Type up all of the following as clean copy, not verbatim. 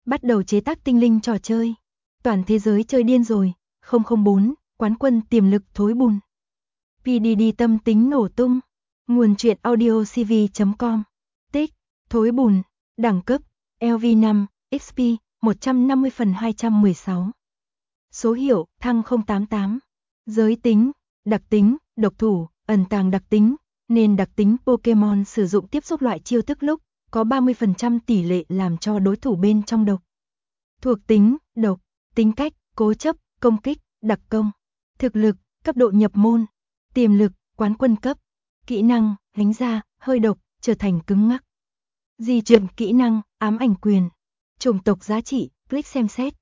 Bắt đầu chế tác tinh linh trò chơi. Toàn thế giới chơi điên rồi. 004, quán quân tiềm lực thối bùn. PDD tâm tính nổ tung. Nguồn truyện audiocv.com. Tích, thối bùn, đẳng cấp, LV5, XP, 150/216. Số hiệu, thăng 088. Giới tính, đặc tính, độc thủ, ẩn tàng đặc tính, nên đặc tính Pokemon sử dụng tiếp xúc loại chiêu thức lúc, có 30% tỷ lệ làm cho đối thủ bên trong độc. Thuộc tính, độc, tính cách, cố chấp, công kích, đặc công. Thực lực, cấp độ nhập môn. Tiềm lực, quán quân cấp. Kỹ năng, đánh ra, hơi độc, trở thành cứng ngắc. Di chuyển kỹ năng, ám ảnh quyền. Chủng tộc giá trị, click xem xét.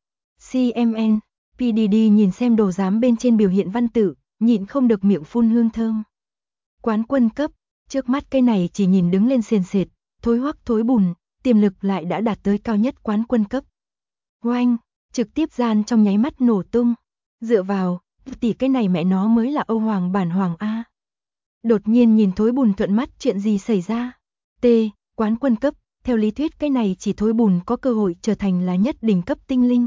CMN, PDD nhìn xem đồ giám bên trên biểu hiện văn tự, nhịn không được miệng phun hương thơm. Quán quân cấp, trước mắt cái này chỉ nhìn đứng lên sền sệt, thối hoắc thối bùn, tiềm lực lại đã đạt tới cao nhất quán quân cấp. Oanh, trực tiếp gian trong nháy mắt nổ tung. Dựa vào, tỷ cái này mẹ nó mới là Âu Hoàng bản Hoàng A. Đột nhiên nhìn thối bùn thuận mắt, chuyện gì xảy ra? T, quán quân cấp, theo lý thuyết cái này chỉ thối bùn có cơ hội trở thành là nhất đỉnh cấp tinh linh.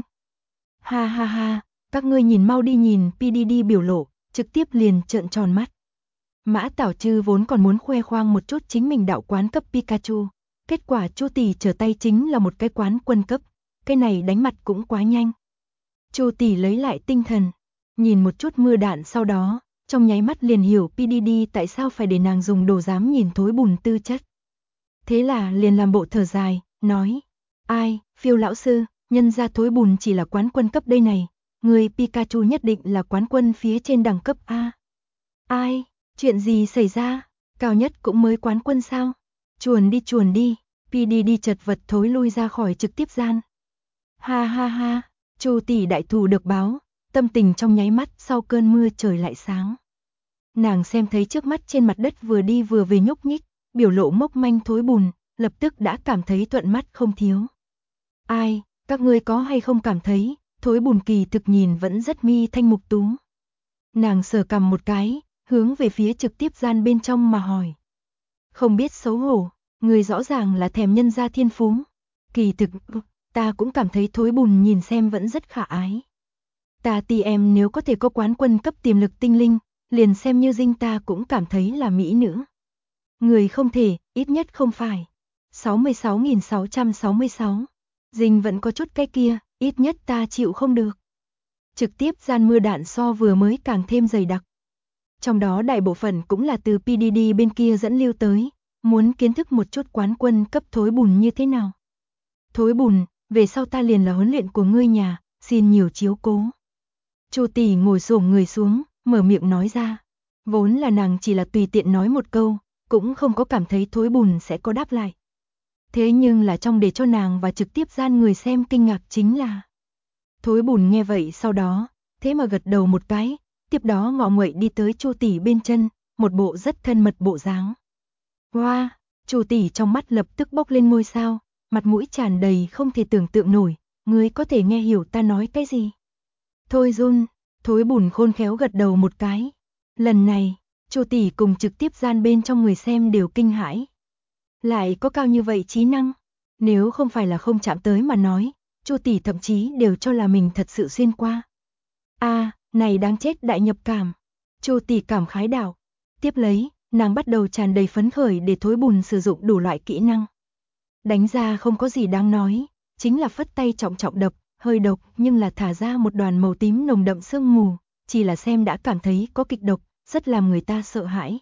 Ha ha ha, các ngươi nhìn mau đi nhìn, PDD biểu lộ, trực tiếp liền trợn tròn mắt. Mã Tảo Trư vốn còn muốn khoe khoang một chút chính mình đạo quán cấp Pikachu, kết quả Chu tỷ trở tay chính là một cái quán quân cấp, cái này đánh mặt cũng quá nhanh. Chu tỷ lấy lại tinh thần, nhìn một chút mưa đạn sau đó, trong nháy mắt liền hiểu PDD tại sao phải để nàng dùng đồ giám nhìn thối bùn tư chất. Thế là liền làm bộ thở dài, nói, ai, Phiêu lão sư, nhân ra thối bùn chỉ là quán quân cấp đây này, người Pikachu nhất định là quán quân phía trên đẳng cấp A. Ai, chuyện gì xảy ra, cao nhất cũng mới quán quân sao? Chuồn đi, PDD chật vật thối lui ra khỏi trực tiếp gian. Ha ha ha, Chu tỷ đại thù được báo, tâm tình trong nháy mắt sau cơn mưa trời lại sáng. Nàng xem thấy trước mắt trên mặt đất vừa đi vừa về nhúc nhích, biểu lộ mốc manh thối bùn, lập tức đã cảm thấy thuận mắt không thiếu. Ai, các ngươi có hay không cảm thấy, thối bùn kỳ thực nhìn vẫn rất mi thanh mục tú. Nàng sờ cằm một cái, hướng về phía trực tiếp gian bên trong mà hỏi. Không biết xấu hổ, người rõ ràng là thèm nhân gia thiên phú. Kỳ thực, ta cũng cảm thấy thối bùn nhìn xem vẫn rất khả ái. Ta tì em nếu có thể có quán quân cấp tiềm lực tinh linh, liền xem như dinh ta cũng cảm thấy là mỹ nữ. Người không thể, ít nhất không phải. 66.666. Dinh vẫn có chút cái kia, ít nhất ta chịu không được. Trực tiếp gian mưa đạn so vừa mới càng thêm dày đặc. Trong đó đại bộ phận cũng là từ PDD bên kia dẫn lưu tới, muốn kiến thức một chút quán quân cấp thối bùn như thế nào. Thối bùn, về sau ta liền là huấn luyện của ngươi nhà, xin nhiều chiếu cố. Chu tỷ ngồi xổm người xuống, mở miệng nói ra. Vốn là nàng chỉ là tùy tiện nói một câu, cũng không có cảm thấy thối bùn sẽ có đáp lại. Thế nhưng là trong để cho nàng và trực tiếp gian người xem kinh ngạc chính là. Thối bùn nghe vậy sau đó, thế mà gật đầu một cái, tiếp đó ngọ nguậy đi tới Chu tỷ bên chân, một bộ rất thân mật bộ dáng. Wow, Chu tỷ trong mắt lập tức bốc lên ngôi sao, mặt mũi tràn đầy không thể tưởng tượng nổi, ngươi có thể nghe hiểu ta nói cái gì? Thôi run, thối bùn khôn khéo gật đầu một cái. Lần này, Chu tỷ cùng trực tiếp gian bên trong người xem đều kinh hãi. Lại có cao như vậy trí năng, nếu không phải là không chạm tới mà nói, Chu tỷ thậm chí đều cho là mình thật sự xuyên qua. A, này đáng chết đại nhập cảm. Chu tỷ cảm khái đảo. Tiếp lấy, nàng bắt đầu tràn đầy phấn khởi để thối bùn sử dụng đủ loại kỹ năng. Đánh ra không có gì đáng nói, chính là phất tay trọng trọng đập, hơi độc nhưng là thả ra một đoàn màu tím nồng đậm sương mù, chỉ là xem đã cảm thấy có kịch độc, rất làm người ta sợ hãi.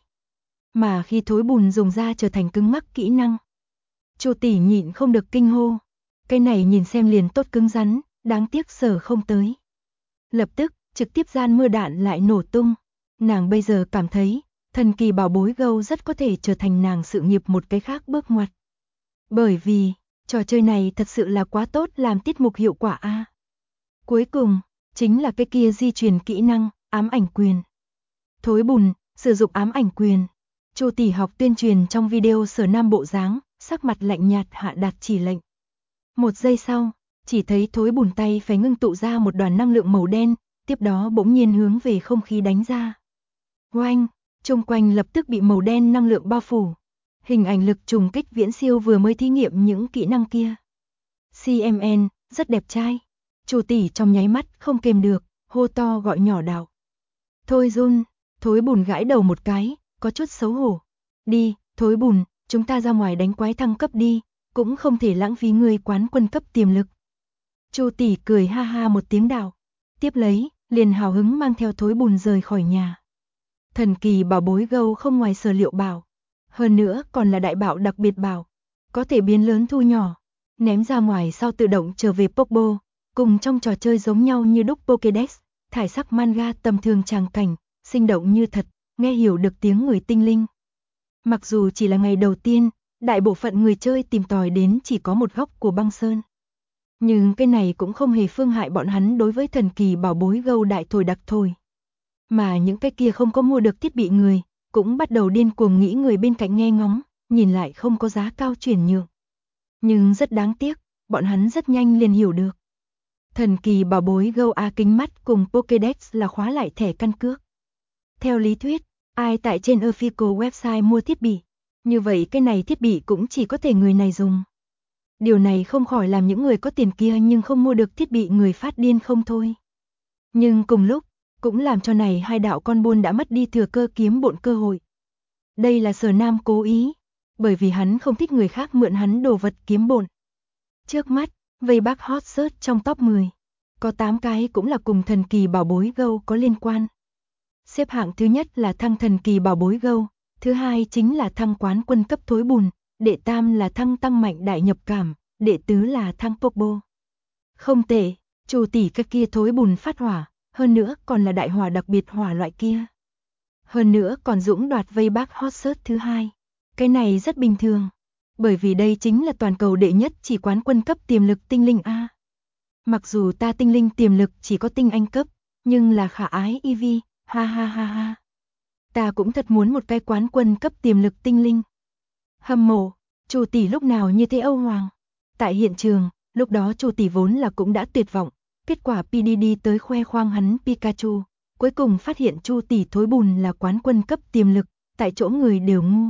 Mà khi thối bùn dùng ra trở thành cứng mắc kỹ năng, Chu tỷ nhịn không được kinh hô. Cái này nhìn xem liền tốt cứng rắn, đáng tiếc sở không tới. Lập tức, trực tiếp gian mưa đạn lại nổ tung. Nàng bây giờ cảm thấy, thần kỳ bảo bối gâu rất có thể trở thành nàng sự nghiệp một cái khác bước ngoặt. Bởi vì, trò chơi này thật sự là quá tốt làm tiết mục hiệu quả a. Cuối cùng, chính là cái kia di truyền kỹ năng, ám ảnh quyền. Thối bùn, sử dụng ám ảnh quyền. Chu tỷ học tuyên truyền trong video sở nam bộ dáng, sắc mặt lạnh nhạt hạ đạt chỉ lệnh. Một giây sau, chỉ thấy thối bùn tay phải ngưng tụ ra một đoàn năng lượng màu đen, tiếp đó bỗng nhiên hướng về không khí đánh ra. Oanh, xung quanh lập tức bị màu đen năng lượng bao phủ. Hình ảnh lực trùng kích viễn siêu vừa mới thí nghiệm những kỹ năng kia. CMN, rất đẹp trai. Chu tỷ trong nháy mắt không kềm được, hô to gọi nhỏ đạo. Thôi Jun, Thối Bùn gãi đầu một cái, có chút xấu hổ. Đi, Thối Bùn, chúng ta ra ngoài đánh quái thăng cấp đi, cũng không thể lãng phí ngươi quán quân cấp tiềm lực. Chu tỷ cười ha ha một tiếng đạo. Tiếp lấy, liền hào hứng mang theo Thối Bùn rời khỏi nhà. Thần kỳ bảo bối gâu không ngoài sở liệu bảo. Hơn nữa còn là đại bảo đặc biệt bảo. Có thể biến lớn thu nhỏ. Ném ra ngoài sau tự động trở về Popo. Cùng trong trò chơi giống nhau như đúc Pokédex. Thải sắc manga tầm thường tràng cảnh. Sinh động như thật, nghe hiểu được tiếng người tinh linh. Mặc dù chỉ là ngày đầu tiên, đại bộ phận người chơi tìm tòi đến chỉ có một góc của băng sơn. Nhưng cái này cũng không hề phương hại bọn hắn đối với thần kỳ bảo bối gâu đại thổi đặc thổi. Mà những cái kia không có mua được thiết bị người, cũng bắt đầu điên cuồng nghĩ người bên cạnh nghe ngóng, nhìn lại không có giá cao chuyển nhượng. Nhưng rất đáng tiếc, bọn hắn rất nhanh liền hiểu được. Thần kỳ bảo bối gâu A kính mắt cùng Pokédex là khóa lại thẻ căn cước. Theo lý thuyết, ai tại trên official website mua thiết bị, như vậy cái này thiết bị cũng chỉ có thể người này dùng. Điều này không khỏi làm những người có tiền kia nhưng không mua được thiết bị người phát điên không thôi. Nhưng cùng lúc, cũng làm cho này hai đạo con buôn đã mất đi thừa cơ kiếm bộn cơ hội. Đây là Sở Nam cố ý, bởi vì hắn không thích người khác mượn hắn đồ vật kiếm bộn. Trước mắt, vây bác hot search trong top 10, có 8 cái cũng là cùng thần kỳ bảo bối gâu có liên quan. Xếp hạng thứ nhất là thăng thần kỳ bảo bối gâu, thứ hai chính là thăng quán quân cấp Thối Bùn, đệ tam là thăng tăng mạnh đại nhập cảm, đệ tứ là thăng Popo. Không tệ, Chu tỷ cái kia Thối Bùn phát hỏa, hơn nữa còn là đại hỏa đặc biệt hỏa loại kia. Hơn nữa còn dũng đoạt vây bác hot search thứ hai. Cái này rất bình thường, bởi vì đây chính là toàn cầu đệ nhất chỉ quán quân cấp tiềm lực tinh linh A. Mặc dù ta tinh linh tiềm lực chỉ có tinh anh cấp, nhưng là khả ái Eevee, ha ha ha ha. Ta cũng thật muốn một cái quán quân cấp tiềm lực tinh linh. Hâm mộ, Chu tỷ lúc nào như thế Âu Hoàng. Tại hiện trường, lúc đó Chu tỷ vốn là cũng đã tuyệt vọng, kết quả PDD tới khoe khoang hắn Pikachu, cuối cùng phát hiện Chu tỷ Thối Bùn là quán quân cấp tiềm lực, tại chỗ người đều ngu.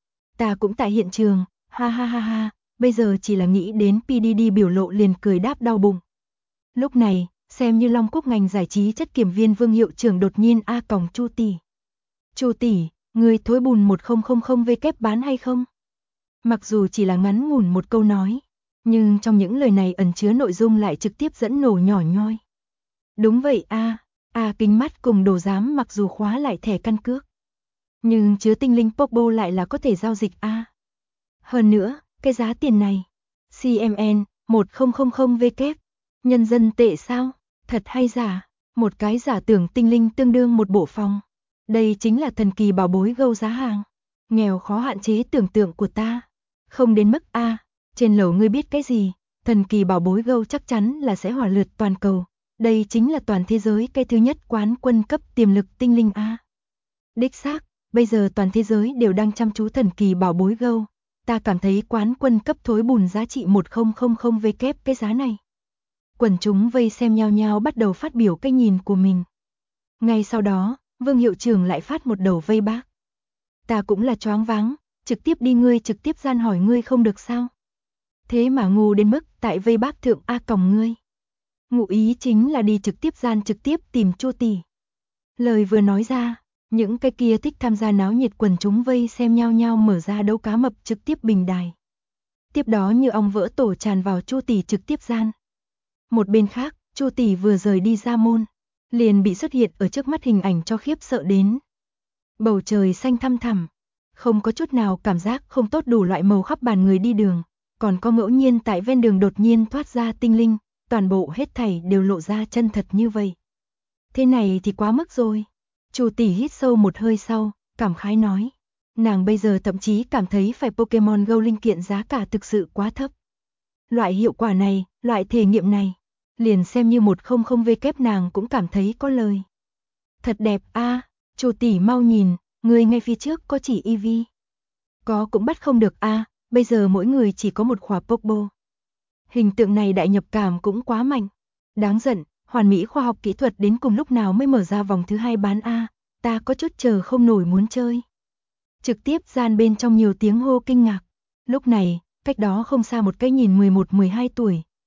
Ta cũng tại hiện trường, ha ha ha ha, bây giờ chỉ là nghĩ đến PDD biểu lộ liền cười đáp đau bụng. Lúc này, xem như Long Quốc ngành giải trí chất kiểm viên Vương hiệu trưởng đột nhiên a còng Chu tỷ. Chu tỷ, người Thối Bùn 1000 V kép bán hay không? Mặc dù chỉ là ngắn ngủn một câu nói, nhưng trong những lời này ẩn chứa nội dung lại trực tiếp dẫn nổ nhỏ nhoi. Đúng vậy a, kính mắt cùng đồ giám mặc dù khóa lại thẻ căn cước, nhưng chứa tinh linh Popo lại là có thể giao dịch a. Hơn nữa, cái giá tiền này, CMN 1000 V kép, nhân dân tệ sao? Thật hay giả? Một cái giả tưởng tinh linh tương đương một bộ phòng. Đây chính là thần kỳ bảo bối gâu giá hàng. Nghèo khó hạn chế tưởng tượng của ta. Không đến mức a, trên lầu ngươi biết cái gì, thần kỳ bảo bối gâu chắc chắn là sẽ hỏa lượt toàn cầu. Đây chính là toàn thế giới cái thứ nhất quán quân cấp tiềm lực tinh linh a. Đích xác, bây giờ toàn thế giới đều đang chăm chú thần kỳ bảo bối gâu. Ta cảm thấy quán quân cấp Thối Bùn giá trị 1000 V kép cái giá này. Quần chúng vây xem nhao nhao bắt đầu phát biểu cái nhìn của mình. Ngay sau đó, Vương hiệu trưởng lại phát một đầu vây bác. Ta cũng là choáng váng, trực tiếp đi ngươi trực tiếp gian hỏi ngươi không được sao? Thế mà ngu đến mức tại vây bác thượng a còng ngươi. Ngụ ý chính là đi trực tiếp gian trực tiếp tìm Chu tỷ. Lời vừa nói ra, những cái kia thích tham gia náo nhiệt quần chúng vây xem nhao nhao mở ra đấu cá mập trực tiếp bình đài. Tiếp đó như ong vỡ tổ tràn vào Chu tỷ trực tiếp gian. Một bên khác, Chu tỷ vừa rời đi ra môn, liền bị xuất hiện ở trước mắt hình ảnh cho khiếp sợ đến. Bầu trời xanh thăm thẳm, không có chút nào cảm giác không tốt đủ loại màu khắp bàn người đi đường, còn có ngẫu nhiên tại ven đường đột nhiên thoát ra tinh linh, toàn bộ hết thảy đều lộ ra chân thật như vậy. Thế này thì quá mức rồi. Chu tỷ hít sâu một hơi sau, cảm khái nói. Nàng bây giờ thậm chí cảm thấy phải Pokemon Go linh kiện giá cả thực sự quá thấp. Loại hiệu quả này, loại thể nghiệm này, liền xem như 1000 V kép nàng cũng cảm thấy có lời. Thật đẹp a, Chu tỷ mau nhìn, người ngay phía trước có chỉ Eevee. Có cũng bắt không được a, bây giờ mỗi người chỉ có một khỏa Popo. Hình tượng này đại nhập cảm cũng quá mạnh. Đáng giận, hoàn mỹ khoa học kỹ thuật đến cùng lúc nào mới mở ra vòng thứ 2 bán a, ta có chút chờ không nổi muốn chơi. Trực tiếp gian bên trong nhiều tiếng hô kinh ngạc. Lúc này, cách đó không xa một cái nhìn 11-12 tuổi,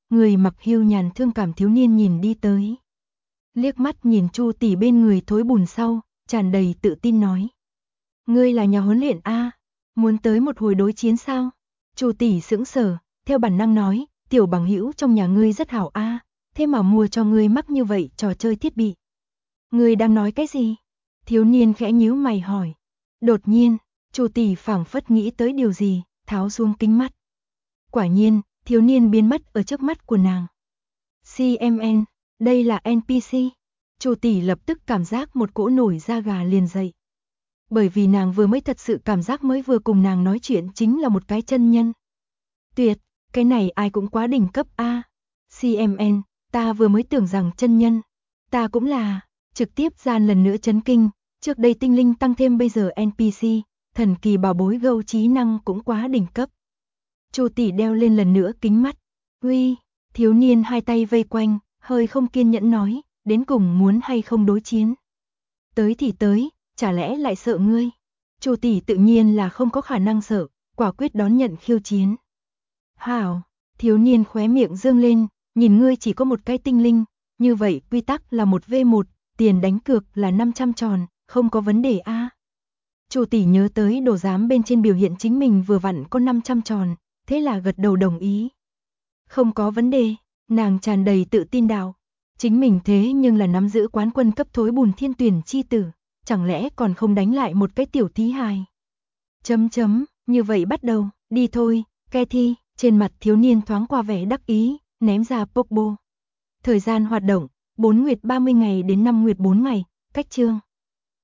Người mặc hưu nhàn thương cảm thiếu niên nhìn đi tới. Liếc mắt nhìn Chu tỷ bên người thối bùn sau, tràn đầy tự tin nói. Ngươi là nhà huấn luyện a, muốn tới một hồi đối chiến sao? Chu tỷ sững sờ, theo bản năng nói, tiểu bằng hữu trong nhà ngươi rất hảo a, thế mà mua cho ngươi mắc như vậy trò chơi thiết bị. Ngươi đang nói cái gì? Thiếu niên khẽ nhíu mày hỏi. Đột nhiên, Chu tỷ phảng phất nghĩ tới điều gì, tháo xuống kính mắt. Quả nhiên, thiếu niên biến mất ở trước mắt của nàng. CMN, đây là NPC. Chu tỷ lập tức cảm giác một cỗ nổi da gà liền dậy. Bởi vì nàng vừa mới thật sự cảm giác mới vừa cùng nàng nói chuyện chính là một cái chân nhân. Tuyệt, cái này ai cũng quá đỉnh cấp a. CMN, ta vừa mới tưởng rằng chân nhân. Ta cũng là, trực tiếp gian lần nữa chấn kinh, trước đây tinh linh tăng thêm bây giờ NPC, thần kỳ bảo bối gâu trí năng cũng quá đỉnh cấp. Chu tỷ đeo lên lần nữa kính mắt. Uy, thiếu niên hai tay vây quanh, hơi không kiên nhẫn nói, đến cùng muốn hay không đối chiến. Tới thì tới, chả lẽ lại sợ ngươi? Chu tỷ tự nhiên là không có khả năng sợ, quả quyết đón nhận khiêu chiến. Hảo, thiếu niên khóe miệng dương lên, nhìn ngươi chỉ có một cái tinh linh, như vậy quy tắc là 1v1, tiền đánh cược là 500 tròn, không có vấn đề a. Chu tỷ nhớ tới đồ giám bên trên biểu hiện chính mình vừa vặn có 500 tròn, thế là gật đầu đồng ý. Không có vấn đề, nàng tràn đầy tự tin đạo. Chính mình thế nhưng là nắm giữ quán quân cấp thối bùn thiên tuyển chi tử, chẳng lẽ còn không đánh lại một cái tiểu thí hài. Như vậy bắt đầu, đi thôi, Cathy, trên mặt thiếu niên thoáng qua vẻ đắc ý, ném ra Pokeball. Thời gian hoạt động, 4 nguyệt 30 ngày đến 5 nguyệt 4 ngày, cách chương.